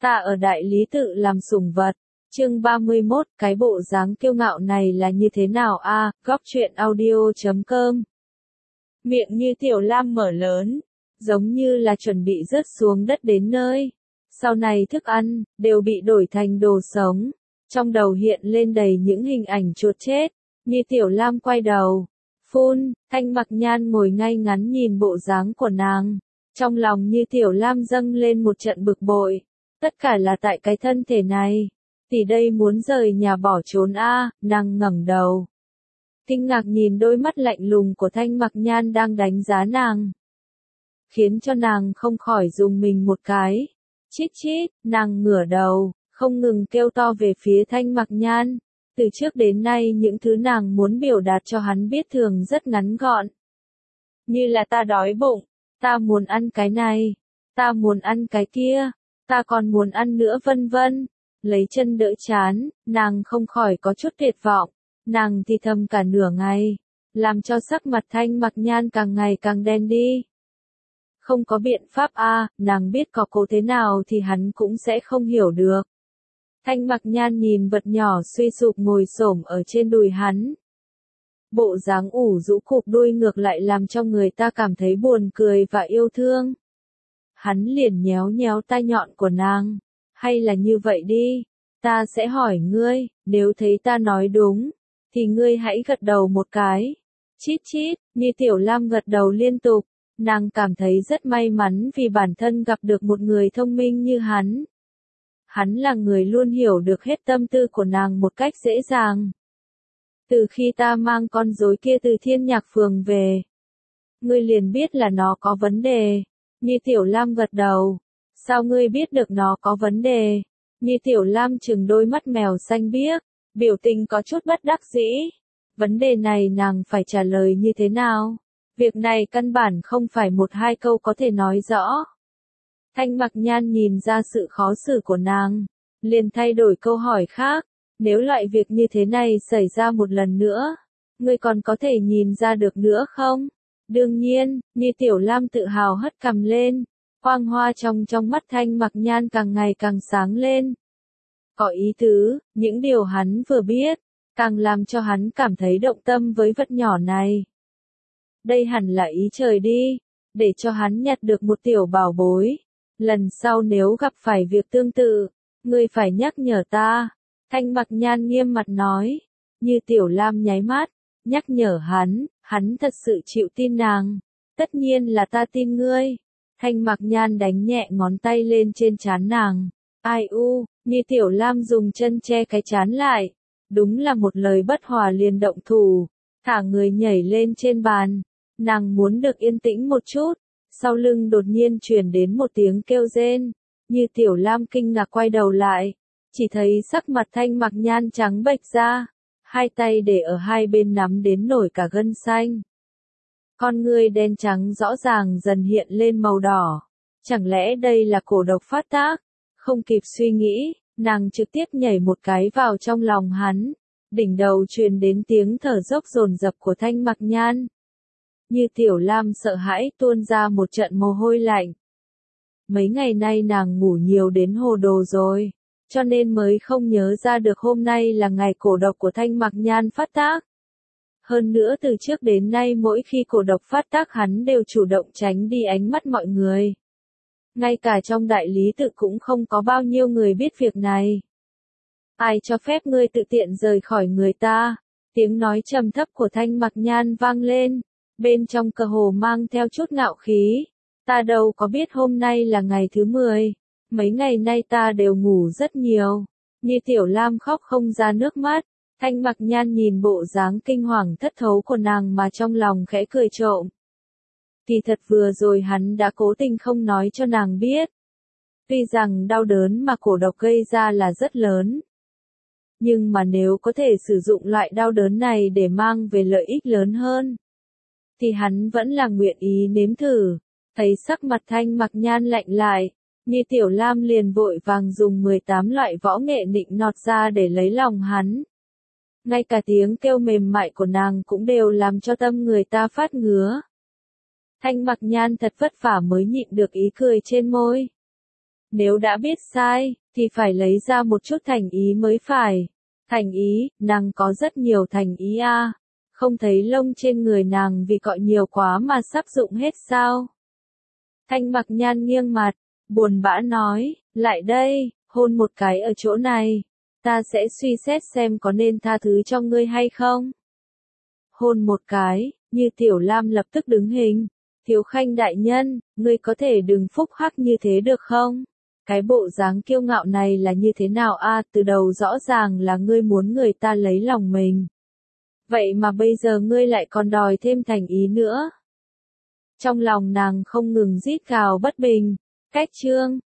Ta ở đại lý tự làm sủng vật. Chương 31, cái bộ dáng kiêu ngạo này là như thế nào a? Góc truyện audio.com. Miệng như Tiểu Lam mở lớn, giống như là chuẩn bị rớt xuống đất đến nơi. Sau này thức ăn, đều bị đổi thành đồ sống. Trong đầu hiện lên đầy những hình ảnh chuột chết. Như Tiểu Lam quay đầu, phun, Thanh Mặc Nhan ngồi ngay ngắn nhìn bộ dáng của nàng. Trong lòng Như Tiểu Lam dâng lên một trận bực bội. Tất cả là tại cái thân thể này. Tỷ đây muốn rời nhà bỏ trốn a, nàng ngẩng đầu. Kinh ngạc nhìn đôi mắt lạnh lùng của Thanh Mặc Nhan đang đánh giá nàng. Khiến cho nàng không khỏi dùng mình một cái. Chít chít, nàng ngửa đầu, không ngừng kêu to về phía Thanh Mặc Nhan. Từ trước đến nay những thứ nàng muốn biểu đạt cho hắn biết thường rất ngắn gọn. Như là ta đói bụng, ta muốn ăn cái này, ta muốn ăn cái kia, ta còn muốn ăn nữa vân vân. Lấy chân đỡ chán, nàng không khỏi có chút tuyệt vọng. Nàng thì thầm cả nửa ngày, làm cho sắc mặt Thanh Mặc Nhan càng ngày càng đen đi. Không có biện pháp a, nàng biết có cố thế nào thì hắn cũng sẽ không hiểu được. Thanh Mặc Nhan nhìn vật nhỏ suy sụp ngồi xổm ở trên đùi hắn. Bộ dáng ủ rũ cụp đuôi ngược lại làm cho người ta cảm thấy buồn cười và yêu thương. Hắn liền nhéo nhéo tai nhọn của nàng. Hay là như vậy đi, ta sẽ hỏi ngươi, nếu thấy ta nói đúng, thì ngươi hãy gật đầu một cái. Chít chít, Như Tiểu Lam gật đầu liên tục, nàng cảm thấy rất may mắn vì bản thân gặp được một người thông minh như hắn. Hắn là người luôn hiểu được hết tâm tư của nàng một cách dễ dàng. Từ khi ta mang con rối kia từ Thiên Nhạc Phường về, ngươi liền biết là nó có vấn đề. Như Tiểu Lam gật đầu. Sao ngươi biết được nó có vấn đề? Như Tiểu Lam trừng đôi mắt mèo xanh biếc, biểu tình có chút bất đắc dĩ. Vấn đề này nàng phải trả lời như thế nào? Việc này căn bản không phải một hai câu có thể nói rõ. Thanh Mặc Nhan nhìn ra sự khó xử của nàng, liền thay đổi câu hỏi khác. Nếu loại việc như thế này xảy ra một lần nữa, ngươi còn có thể nhìn ra được nữa không? Đương nhiên, Như Tiểu Lam tự hào hất cằm lên. Quang hoa trong mắt Thanh Mặc Nhan càng ngày càng sáng lên. Có ý tứ, những điều hắn vừa biết, càng làm cho hắn cảm thấy động tâm với vật nhỏ này. Đây hẳn là ý trời đi, để cho hắn nhặt được một tiểu bảo bối. Lần sau nếu gặp phải việc tương tự, ngươi phải nhắc nhở ta. Thanh Mặc Nhan nghiêm mặt nói. Như Tiểu Lam nháy mắt, nhắc nhở hắn thật sự chịu tin nàng. Tất nhiên là ta tin ngươi. Thanh Mặc Nhan đánh nhẹ ngón tay lên trên trán nàng. Ai u, Như Tiểu Lam dùng chân che cái trán lại. Đúng là một lời bất hòa liền động thủ. Thả người nhảy lên trên bàn. Nàng muốn được yên tĩnh một chút. Sau lưng đột nhiên truyền đến một tiếng kêu rên. Như Tiểu Lam kinh ngạc quay đầu lại. Chỉ thấy sắc mặt Thanh Mặc Nhan trắng bệch ra. Hai tay để ở hai bên nắm đến nổi cả gân xanh. Con ngươi đen trắng rõ ràng dần hiện lên màu đỏ. Chẳng lẽ đây là cổ độc phát tác? Không kịp suy nghĩ, nàng trực tiếp nhảy một cái vào trong lòng hắn. Đỉnh đầu truyền đến tiếng thở dốc dồn dập của Thanh Mặc Nhan. Như Tiểu Lam sợ hãi tuôn ra một trận mồ hôi lạnh. Mấy ngày nay nàng ngủ nhiều đến hồ đồ rồi, cho nên mới không nhớ ra được hôm nay là ngày cổ độc của Thanh Mặc Nhan phát tác. Hơn nữa từ trước đến nay mỗi khi cổ độc phát tác hắn đều chủ động tránh đi ánh mắt mọi người. Ngay cả trong đại lý tự cũng không có bao nhiêu người biết việc này. Ai cho phép ngươi tự tiện rời khỏi người ta? Tiếng nói trầm thấp của Thanh Mặc Nhan vang lên. Bên trong cơ hồ mang theo chút ngạo khí. Ta đâu có biết hôm nay là ngày thứ 10. Mấy ngày nay ta đều ngủ rất nhiều. Như Tiểu Lam khóc không ra nước mắt. Thanh Mặc Nhan nhìn bộ dáng kinh hoàng thất thố của nàng mà trong lòng khẽ cười trộm. Kỳ thật vừa rồi hắn đã cố tình không nói cho nàng biết. Tuy rằng đau đớn mà cổ độc gây ra là rất lớn. Nhưng mà nếu có thể sử dụng loại đau đớn này để mang về lợi ích lớn hơn, thì hắn vẫn là nguyện ý nếm thử. Thấy sắc mặt Thanh Mặc Nhan lạnh lại, Như Tiểu Lam liền vội vàng dùng 18 loại võ nghệ nịnh nọt ra để lấy lòng hắn. Ngay cả tiếng kêu mềm mại của nàng cũng đều làm cho tâm người ta phát ngứa. Thanh Mặc Nhan thật vất vả mới nhịn được ý cười trên môi. Nếu đã biết sai, thì phải lấy ra một chút thành ý mới phải. Thành ý, nàng có rất nhiều thành ý a. Không thấy lông trên người nàng vì cọ nhiều quá mà sắp rụng hết sao? Thanh Mặc Nhan nghiêng mặt, buồn bã nói, lại đây, hôn một cái ở chỗ này. Ta sẽ suy xét xem có nên tha thứ cho ngươi hay không. Hôn một cái, Như Tiểu Lam lập tức đứng hình. Thiếu Khanh đại nhân, ngươi có thể đừng phúc hắc như thế được không? Cái bộ dáng kiêu ngạo này là như thế nào a? Từ đầu rõ ràng là ngươi muốn người ta lấy lòng mình. Vậy mà bây giờ ngươi lại còn đòi thêm thành ý nữa. Trong lòng nàng không ngừng rít gào bất bình. Cách chương